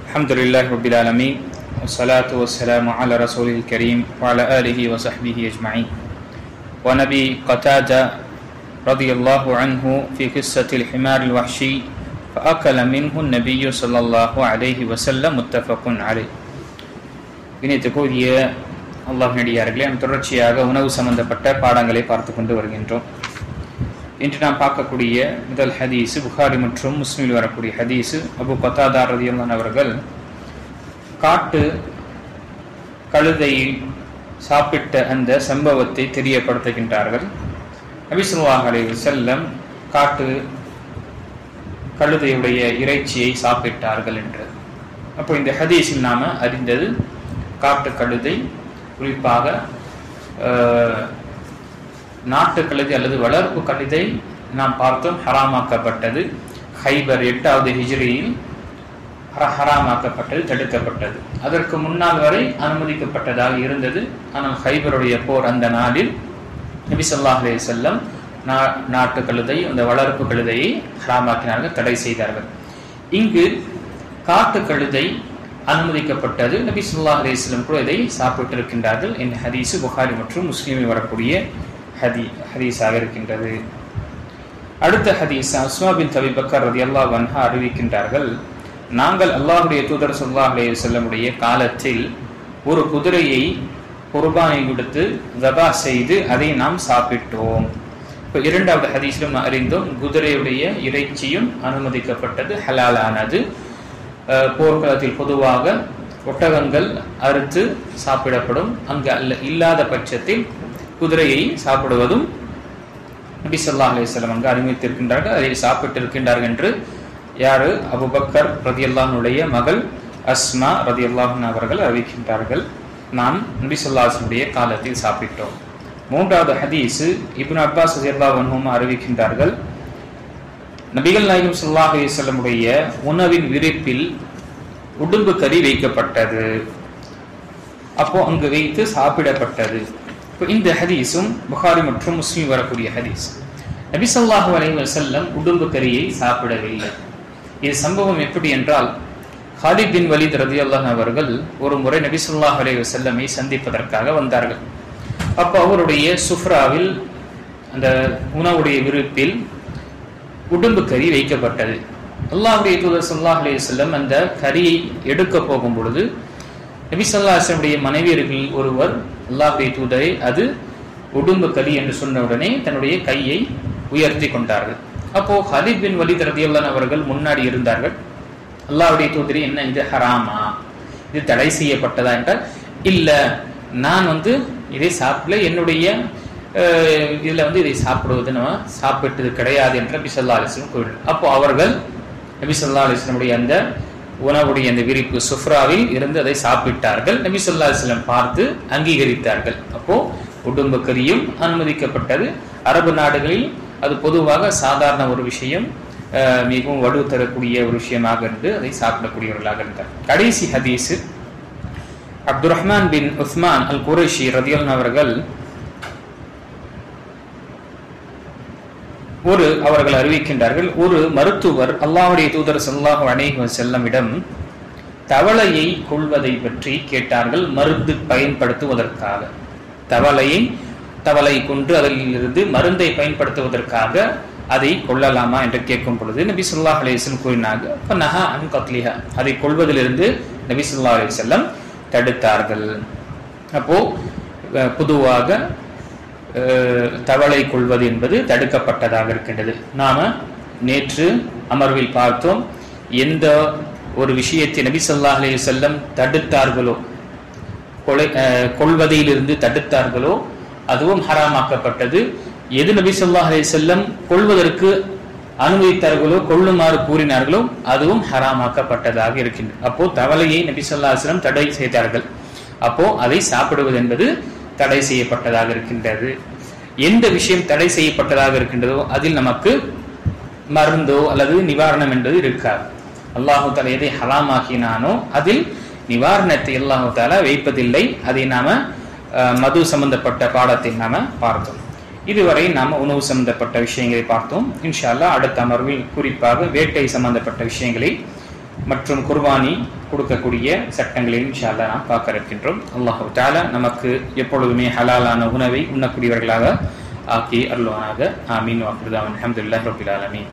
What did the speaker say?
அல்ஹம்துலில்லாஹி ரப்பில் ஆலமீன் வஸ்ஸலாத்து வஸ்ஸலாமு அலா ரசூலில் கரீம் வஅலா ஆலிஹி வஸஹ்பிஹி அஜ்மஈன். ونبي قتادة رضي الله عنه في قصة الحمار الوحشي فأكل منه النبي صلى الله عليه وسلم متفق عليه. இணைத்துக்கூடிய அல்லாஹ்வின் அடியார்களே, நாம் தொடர்ச்சியாக உணவு சம்பந்தப்பட்ட பாடங்களை பார்த்து கொண்டு வருகின்றோம். இன்று நாம் பார்க்கக்கூடிய முதல் ஹதீஸ் புகாரி மற்றும் முஸ்லிமில் வரக்கூடிய ஹதீஸ். அபு கதாதா ரலியல்லாஹு அவர்கள் காட்டு கழுதையை சாப்பிட்ட அந்த சம்பவத்தை தெரியப்படுத்துகின்றார்கள். நபி ஸல்லல்லாஹு அலைஹி வஸல்லம் காட்டு கழுதையுடைய இறைச்சியை சாப்பிட்டார்கள் என்று. அப்போ இந்த ஹதீஸில் நாம அறிந்தது, காட்டு கழுதை குறிப்பாக நாட்டு கழுதை அல்லது வளர்ப்பு கழுதை நாம் பார்த்தோம் ஹராமாக்கப்பட்டது. ஹைபர் 8வது ஹிஜ்ரியில் ஹராமாக்கப்பட்டது, தடுக்கப்பட்டது. அதற்கு முன்னால் வரை அனுமதிக்கப்பட்டதாக இருந்தது. ஆனால் ஹைபருடைய போர் அந்த நாளில் நபி ஸல்லல்லாஹு அலைஹி வஸல்லம் நாட்டு கழுதை, அந்த வளர்ப்பு கழுதையை ஹராமாக்கினார்கள், தடை செய்தார்கள். இங்கு காட்டு கழுதை அனுமதிக்கப்பட்டது. நபி ஸல்லல்லாஹு அலைஹி வஸல்லம் கூட இதை சாப்பிட்டிருக்கின்றார்கள். இந்த ஹதீஸ் புகாரி மற்றும் முஸ்லிமில் வரக்கூடிய ஹதீஸாக இருக்கின்றது. அடுத்த ஹதீஸ் அஸ்மா பின்த் அபி பக்கர் ரலியல்லாஹு அன்ஹா அறிவிக்கின்றார்கள், நாங்கள் அல்லாஹ்வுடைய தூதர் ஸல்லல்லாஹு அலைஹி வஸல்லமுடைய காலத்தில் ஒரு குதிரையை குர்பானை கொடுத்து தபா செய்து அதை நாம் சாப்பிட்டோம். இப்போ இரண்டாவது ஹதீஸிலும் நாம் அறிந்தோம், குதிரையுடைய இறைச்சியும் அனுமதிக்கப்பட்டது, ஹலாலானது. போர்க்களத்தில் பொதுவாக ஒட்டகங்கள் அறுத்து சாப்பிடப்படும். அங்கு இல்லாத பட்சத்தில் குதிரையை சாப்பிடுவதும் நபி ஸல்லல்லாஹு அலைஹி வஸல்லம் அங்கு அறிவித்திருக்கின்றார்கள். அதை சாப்பிட்டிருக்கின்றார்கள் என்று யாரு? அபூபக்கர் ரலியல்லாஹு அன்ஹுடைய மகள் அஸ்மா ரலியல்லாஹு அன்ஹா அவர்கள் அறிவிக்கின்றார்கள், நாம் நபி ஸல்லல்லாஹு அலைஹி வஸல்லம் காலத்தில் சாப்பிட்டோம். மூன்றாவது ஹதீஸ் இப்னு அப்பாஸ் ரலியல்லாஹு அன்ஹுமா அறிவிக்கின்றார்கள், நபிகள் நாயகம் ஸல்லல்லாஹு அலைஹி வஸல்லமுடைய உணவின் விரிப்பில் உடும்பு கறி வைக்கப்பட்டது. அப்போ அங்கு வைத்து சாப்பிடப்பட்டது. இந்த ஹதீஸும் புகாரி மற்றும் முஸ்லிம் வரக்கூடிய ஹதீஸ். நபி ஸல்லல்லாஹு அலைஹி வஸல்லம் உடும்பு கறியை சாப்பிடவில்லை. இது சம்பவம் எப்படி என்றால், ஹாலித் பின் வலீத் ரலியல்லாஹு அவர்கள் ஒரு முறை நபி ஸல்லல்லாஹு அலைஹி வஸல்லமை சந்திப்பதற்காக வந்தார்கள். அப்போ அவருடைய சுஃப்ராவில், அந்த உணவுடைய விருப்பில் உடும்பு கறி வைக்கப்பட்டது. அல்லாஹ்வுடைய தூதர் ஸல்லல்லாஹு அலைஹி வஸல்லம் அந்த கறியை எடுக்க போகும் பொழுது நபி ஸல்லல்லாஹு அலைஹி வஸல்லம் மனைவியர்கள் ஒருவர், அல்லாஹ்வுடைய தூதரை, அது உடும்பு கறி என்று சொன்ன உடனே தன்னுடைய கையை உயர்த்தி கொண்டார்கள். அப்போ ஹாலித் பின் வலீத் ரலியல்லாஹு அவர்கள் முன்னாடி இருந்தார்கள். அல்லாஹ்வுடைய தூதரை, என்ன இது ஹராமா, இது தடை செய்யப்பட்டதா என்றால், இல்ல, நான் இதை சாப்பிடல, என்னுடைய இதுல இதை சாப்பிடுவது நம்ம சாப்பிட்டது கிடையாது என்று நபி ஸல்லல்லாஹு அலைஹி வஸல்லம் கூறினார். அப்போ அவர்கள் நபி ஸல்லல்லாஹு அலைஹி வஸல்லம் அந்த உணவுடைய அந்த விரிப்பு சுஃப்ராவில் இருந்து அதை சாப்பிட்டார்கள். நபி ஸல்லல்லாஹு அலைஹி வஸல்லம் பார்த்து அங்கீகரித்தார்கள். அப்போ உடும்பு கறியும் அனுமதிக்கப்பட்டது. அரபு நாடுகளில் அது பொதுவாக சாதாரண ஒரு விஷயம், மிகவும் வலு தரக்கூடிய ஒரு விஷயமாக இருந்து அதை சாப்பிடக்கூடியவர்களாக இருந்தார். கடைசி ஹதீஸ் அப்துர் ரஹ்மான் பின் உஸ்மான் அல் குரைஷி ரலியல்லாஹு அவர்கள் அவர்கள் அறிவிக்கின்றார்கள், ஒரு மருத்துவர் அல்லாஹ்வுடைய தூதர் ஸல்லல்லாஹு அலைஹி வஸல்லமிடம் தவளையை கொள்வதை பற்றி கேட்டார்கள், மருந்து பயன்படுத்துவதற்காக. தவளை கொண்டு அதிலிருந்து மருந்தை பயன்படுத்துவதற்காக அதை கொள்ளலாமா என்று கேட்கும் பொழுது நபி ஸல்லல்லாஹு அலைஹி வஸல்லம் கூறினார்கள், ஃபனஹா அன் கத்லிஹா, அதை கொள்வதிலிருந்து நபி ஸல்லல்லாஹு அலைஹி வஸல்லம் தடுத்தார்கள். அப்போ பொதுவாக தவளை கொள்வது என்பது தடுக்கப்பட்டதாக இருக்கின்றது. நாம நேற்று அமர்வில் பார்த்தோம், எந்த ஒரு விஷயத்தை நபி ஸல்லல்லாஹு அலைஹி வஸல்லம் தடுத்தார்களோ, கொள்வதிலிருந்து தடுத்தார்களோ, அதுவும் ஹராமாக்கப்பட்டது. எது நபி ஸல்லல்லாஹு அலைஹி வஸல்லம் கொள்வதற்கு அனுமதித்தார்களோ, கொள்ளுமாறு கூறினார்களோ, அதுவும் ஹராமாக்கப்பட்டதாக இருக்கின்றது. அப்போ தவளையை நபி ஸல்லல்லாஹு அலைஹி வஸல்லம் தடை செய்தார்கள். அப்போ அதை சாப்பிடுவது என்பது தடை செய்யப்பட்டதாக இருக்கின்றது. எந்த விஷயம் தடை செய்யப்பட்டதாக இருக்கின்றதோ அதில் நமக்கு மருந்தோ அல்லது நிவாரணம் என்பது இருக்காது. அல்லாஹு தஆலா எதை ஹராமாக்கினானோ அதில் நிவாரணத்தை அல்லாஹு தஆலா வைப்பதில்லை. அதை நாம மது சம்பந்தப்பட்ட பாடத்தில் நாம பார்த்தோம். இதுவரை நாம உணவு சம்பந்தப்பட்ட விஷயங்களை பார்த்தோம். இன்ஷா அல்லாஹ் அடுத்த அமர்வில் குறிப்பாக வேட்டை சம்பந்தப்பட்ட விஷயங்களை மற்றும் குர்பானி கொடுக்கக்கூடிய சட்டங்களையும் இன்ஷா அல்லாஹ் நாம் பார்க்க இருக்கின்றோம். அல்லாஹ் தஆலா நமக்கு எப்பொழுதுமே ஹலாலான உணவை உண்ணக்கூடியவர்களாக ஆக்கி அருள்வானாக. ஆமீன். வ அல்ஹம்துலில்லாஹி ரப்பில் ஆலமீன்.